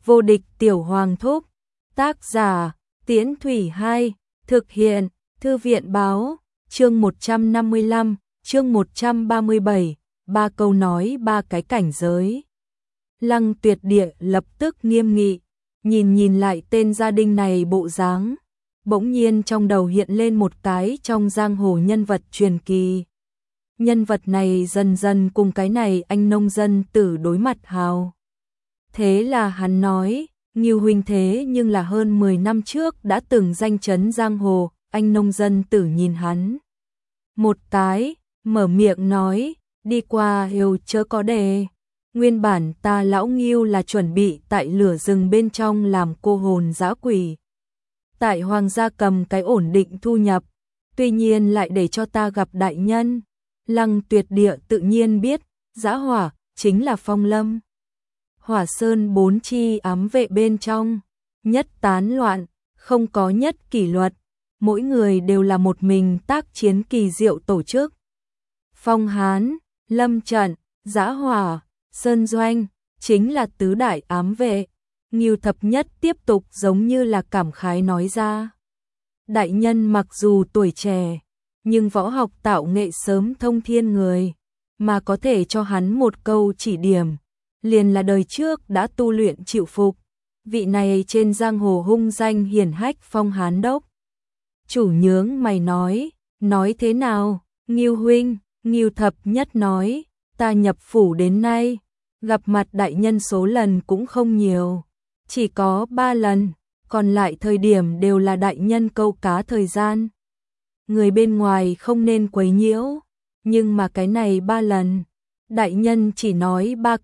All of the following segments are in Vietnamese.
Vô địch tiểu hoàng thúc. Tác giả, Tiễn Thủy 2, thực hiện, Thư viện báo, chương 155, chương 137, ba câu nói ba cái cảnh giới. Lăng Tuyệt Địa lập tức nghiêm nghị, nhìn lại tên gia đình này bộ dáng, bỗng nhiên trong đầu hiện lên một cái trong giang hồ nhân vật truyền kỳ. Nhân vật này dần dần cùng cái này anh nông dân tử đối mặt hào. Thế là hắn nói, Ngưu huynh thế nhưng là hơn 10 năm trước đã từng danh chấn giang hồ, anh nông dân tử nhìn hắn. Một cái, mở miệng nói, đi qua hiểu chớ có đề. Nguyên bản ta lão Ngưu là chuẩn bị tại lửa rừng bên trong làm cô hồn dã quỷ. Tại hoàng gia cầm cái ổn định thu nhập, tuy nhiên lại để cho ta gặp đại nhân. Lăng Tuyệt Địa tự nhiên biết, dã hỏa, chính là Phong Lâm. Hỏa Sơn 4 chi ám vệ bên trong, nhất tán loạn, không có nhất kỷ luật, mỗi người đều là một mình tác chiến kỳ diệu tổ chức. Phong Hán, Lâm Trận, Dã Hỏa, Sơn Doanh, chính là tứ đại ám vệ. Ngưu Thập Nhất tiếp tục giống như là cảm khái nói ra. Đại nhân mặc dù tuổi trẻ, nhưng võ học tạo nghệ sớm thông thiên người, mà có thể cho hắn một câu chỉ điểm, liền là đời trước đã tu luyện chịu phục. Vị này trên giang hồ hung danh hiển hách Phong Hán đốc. Chủ nhướng mày nói thế nào, Ngưu huynh? Ngưu Thập Nhất nói, ta nhập phủ đến nay, gặp mặt đại nhân số lần cũng không nhiều, chỉ có 3 lần, còn lại thời điểm đều là đại nhân câu cá thời gian. Người bên ngoài không nên quấy nhiễu, nhưng mà cái này 3 lần, đại nhân chỉ nói 3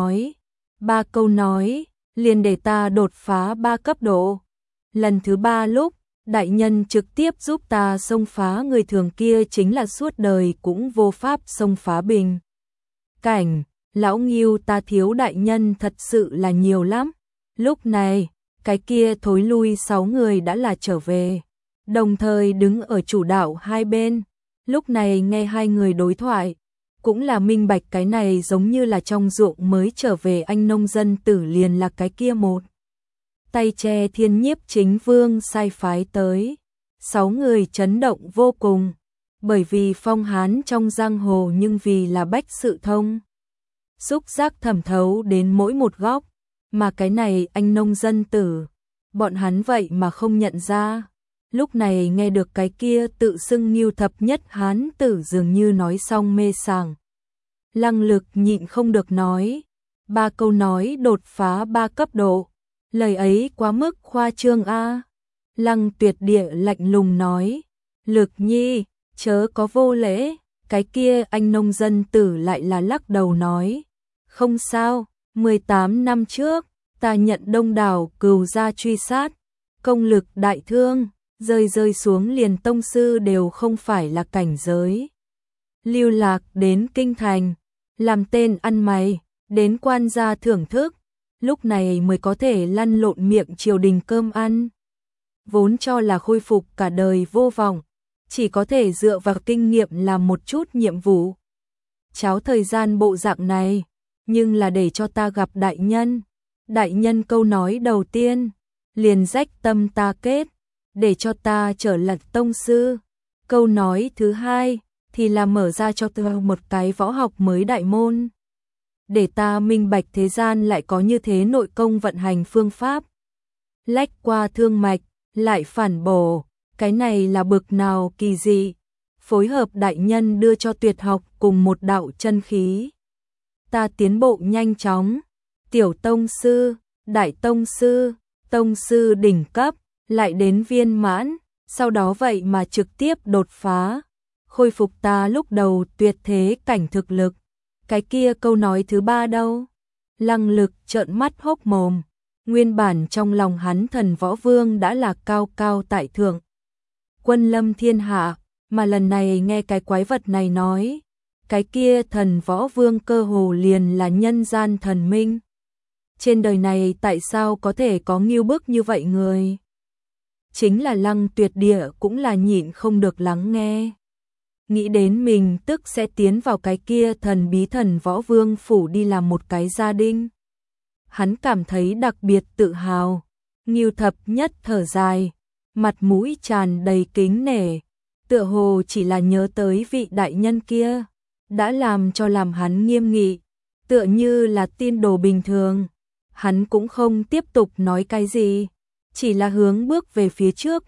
câu nói, liền để ta đột phá 3 cấp độ. Lần thứ 3 lúc, đại nhân trực tiếp giúp ta xông phá người thường kia chính là suốt đời cũng vô pháp xông phá bình cảnh. Lão Ngưu ta thiếu đại nhân thật sự là nhiều lắm. Lúc này, cái kia thối lui 6 người đã là trở về, đồng thời đứng ở chủ đạo hai bên. Lúc này nghe hai người đối thoại, cũng là minh bạch cái này giống như là trong ruộng mới trở về anh nông dân tử liền là cái kia một tay che thiên nhiếp chính vương sai phái tới. 6 người chấn động vô cùng, bởi vì Phong Hán trong giang hồ nhưng vì là bách sự thông. Xúc giác thẩm thấu đến mỗi một góc, mà cái này anh nông dân tử, bọn hắn vậy mà không nhận ra. Lúc này nghe được cái kia tự xưng Ngưu Thập Nhất Hán tử dường như nói xong mê sảng. Lăng Lực nhịn không được nói, 3 câu nói đột phá 3 cấp độ, lời ấy quá mức khoa trương a. Lăng Tuyệt Địa lạnh lùng nói, Lực nhi, chớ có vô lễ. Cái kia anh nông dân tử lại là lắc đầu nói, không sao, 18 năm trước, ta nhận đông đảo cừu gia truy sát, công lực đại thương, rơi xuống liền tông sư đều không phải là cảnh giới. Lưu lạc đến kinh thành, làm tên ăn mày, đến quan gia thưởng thức, lúc này mới có thể lăn lộn miệng triều đình cơm ăn. Vốn cho là khôi phục cả đời vô vọng, chỉ có thể dựa vào kinh nghiệm làm một chút nhiệm vụ. Cháo thời gian bộ dạng này, nhưng là để cho ta gặp đại nhân. Đại nhân câu nói đầu tiên, liền rách tâm ta kết, để cho ta trở lật tông sư. Câu nói thứ hai, thì là mở ra cho ta một cái võ học mới đại môn. Để ta minh bạch thế gian lại có như thế nội công vận hành phương pháp. Lách qua thương mạch, lại phản bổ, cái này là bực nào kỳ dị. Phối hợp đại nhân đưa cho tuyệt học cùng một đạo chân khí. Ta tiến bộ nhanh chóng, tiểu tông sư, đại tông sư đỉnh cấp, lại đến viên mãn, sau đó vậy mà trực tiếp đột phá, khôi phục ta lúc đầu tuyệt thế cảnh thực lực. Cái kia câu nói thứ 3 đâu? Lăng Lực trợn mắt hốc mồm, nguyên bản trong lòng hắn thần võ vương đã là cao cao tại thượng, quân lâm thiên hạ, mà lần này nghe cái quái vật này nói, cái kia thần võ vương cơ hồ liền là nhân gian thần minh. Trên đời này tại sao có thể có ngưu bức như vậy người? Chính là Lăng Tuyệt Địa cũng là nhịn không được lắng nghe. Nghĩ đến mình tức sẽ tiến vào cái kia thần bí thần võ vương phủ đi làm một cái gia đình. hắn cảm thấy đặc biệt tự hào. Ngưu Thập Nhất thở dài, mặt mũi tràn đầy kính nể, tựa hồ chỉ là nhớ tới vị đại nhân kia, đã làm hắn nghiêm nghị, tựa như là tin đồ bình thường. Hắn cũng không tiếp tục nói cái gì, chỉ là hướng bước về phía trước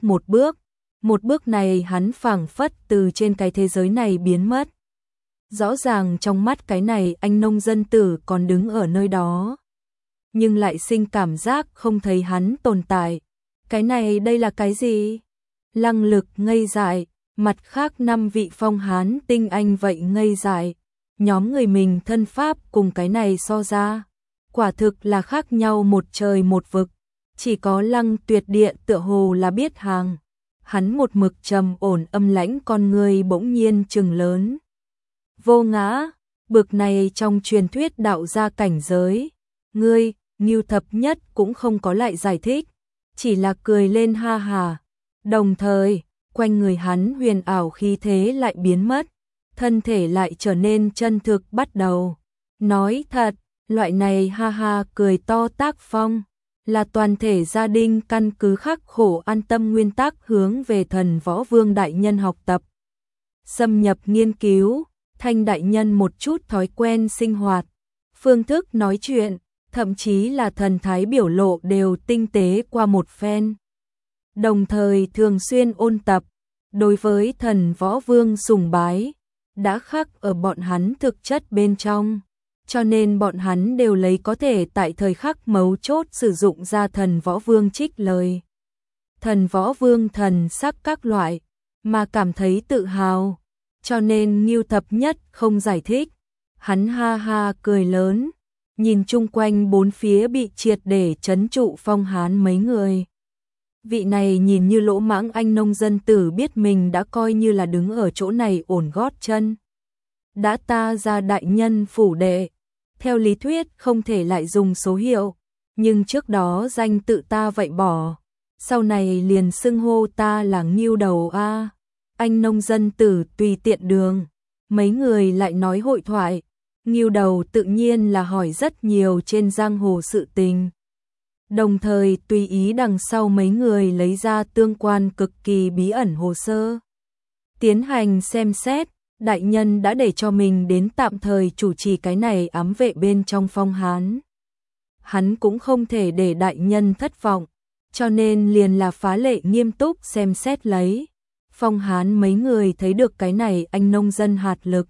một bước này hắn phảng phất từ trên cái thế giới này biến mất. Rõ ràng trong mắt cái này anh nông dân tử còn đứng ở nơi đó, nhưng lại sinh cảm giác không thấy hắn tồn tại. Cái này đây là cái gì? Lăng Lực ngây dại, mặt khác 5 vị phong hán tinh anh vậy ngây dại. Nhóm người mình thân pháp cùng cái này so ra, quả thực là khác nhau một trời một vực. Chỉ có Lăng Tuyệt Điện tựa hồ là biết hàng. Hắn một mực trầm ổn âm lãnh con người bỗng nhiên trừng lớn. Vô Ngã, bực này trong truyền thuyết đạo gia cảnh giới. Ngươi, Ngưu Thập Nhất cũng không có lại giải thích, chỉ là cười lên ha hà. Đồng thời, quanh người hắn huyền ảo khí thế lại biến mất, thân thể lại trở nên chân thực bắt đầu. Nói thật, loại này ha ha cười to tác phong, là toàn thể gia đình căn cứ khắc khổ an tâm nguyên tắc hướng về Thần Võ Vương đại nhân học tập. Xâm nhập nghiên cứu, Thanh đại nhân một chút thói quen sinh hoạt, phương thức nói chuyện, thậm chí là thần thái biểu lộ đều tinh tế qua một phen. Đồng thời thường xuyên ôn tập, đối với Thần Võ Vương sùng bái, đã khắc ở bọn hắn thực chất bên trong, cho nên bọn hắn đều lấy có thể tại thời khắc mấu chốt sử dụng ra Thần Võ Vương trích lời. Thần Võ Vương thần sắc các loại, mà cảm thấy tự hào, cho nên Ngưu Thập Nhất không giải thích. Hắn ha ha cười lớn, nhìn chung quanh bốn phía bị triệt để trấn trụ phong hán mấy người. Vị này nhìn như lỗ mãng anh nông dân tử biết mình đã coi như là đứng ở chỗ này ổn gót chân. Đã ta ra đại nhân phủ đệ, theo lý thuyết không thể lại dùng số hiệu, nhưng trước đó danh tự ta vậy bỏ, sau này liền xưng hô ta là Ngưu Đầu a. Anh nông dân tử tùy tiện đường, mấy người lại nói hội thoại. Ngưu Đầu tự nhiên là hỏi rất nhiều trên giang hồ sự tình. Đồng thời tùy ý đằng sau mấy người lấy ra tương quan cực kỳ bí ẩn hồ sơ. Tiến hành xem xét, đại nhân đã để cho mình đến tạm thời chủ trì cái này ám vệ bên trong phong hán. Hắn cũng không thể để đại nhân thất vọng, cho nên liền là phá lệ nghiêm túc xem xét lấy. Phong hán mấy người thấy được cái này anh nông dân hạt lực,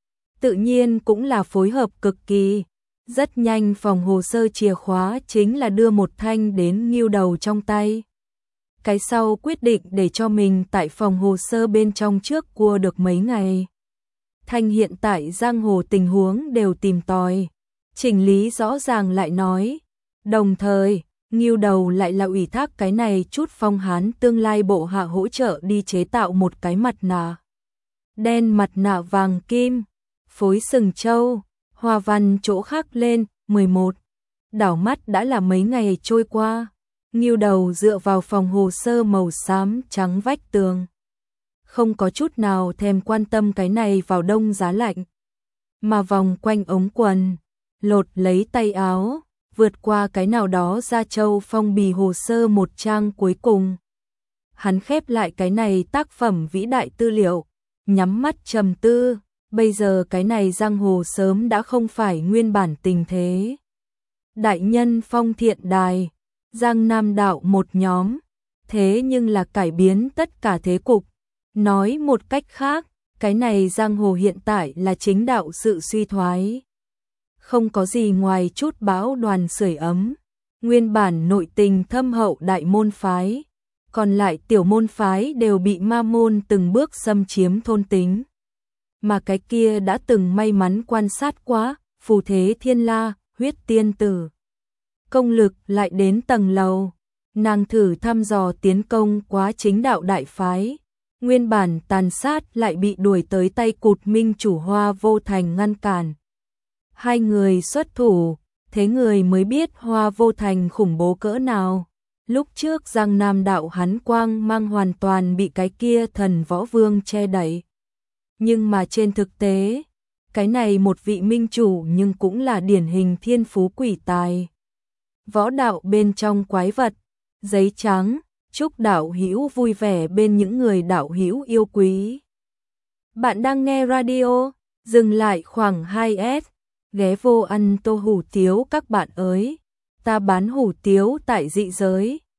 tự nhiên cũng là phối hợp cực kỳ. Rất nhanh phòng hồ sơ chìa khóa chính là đưa một thanh đến Ngưu Đầu trong tay. Cái sau quyết định để cho mình tại phòng hồ sơ bên trong trước cua được mấy ngày. Thanh hiện tại giang hồ tình huống đều tìm tòi, chỉnh lý rõ ràng lại nói. Đồng thời, Ngưu Đầu lại là ủy thác cái này chút phong hán tương lai bộ hạ hỗ trợ đi chế tạo một cái mặt nạ. Đen mặt nạ vàng kim, phối sừng trâu, hoa văn chỗ khác lên, 11. Đảo mắt đã là mấy ngày trôi qua, Ngưu Đầu dựa vào phòng hồ sơ màu xám trắng vách tường. Không có chút nào thèm quan tâm cái này vào đông giá lạnh, mà vòng quanh ống quần, lột lấy tay áo, vượt qua cái nào đó ra châu phong bì hồ sơ một trang cuối cùng. Hắn khép lại cái này tác phẩm vĩ đại tư liệu, nhắm mắt trầm tư. Bây giờ cái này giang hồ sớm đã không phải nguyên bản tình thế. Đại nhân phong thiện đài, Giang Nam đạo một nhóm, thế nhưng là cải biến tất cả thế cục. Nói một cách khác, cái này giang hồ hiện tại là chính đạo sự suy thoái. Không có gì ngoài chút bão đoàn sưởi ấm, nguyên bản nội tình thâm hậu đại môn phái, còn lại tiểu môn phái đều bị ma môn từng bước xâm chiếm thôn tính. Mà cái kia đã từng may mắn quan sát quá, phù thế thiên la, huyết tiên tử. Công lực lại đến tầng lầu, nàng thử thăm dò tiến công quá chính đạo đại phái. Nguyên bản tàn sát lại bị đuổi tới tay cụt minh chủ Hoa Vô Thành ngăn cản. Hai người xuất thủ, thế người mới biết Hoa Vô Thành khủng bố cỡ nào. Lúc trước Giang Nam đạo hắn quang mang hoàn toàn bị cái kia Thần Võ Vương che đậy. Nhưng mà trên thực tế, cái này một vị minh chủ nhưng cũng là điển hình thiên phú quỷ tài. võ đạo bên trong quái vật, giấy trắng, chúc đạo hữu vui vẻ bên những người đạo hữu yêu quý. Bạn đang nghe radio, dừng lại khoảng 2S, ghé vô ăn tô hủ tiếu các bạn ơi. Ta bán hủ tiếu tại dị giới.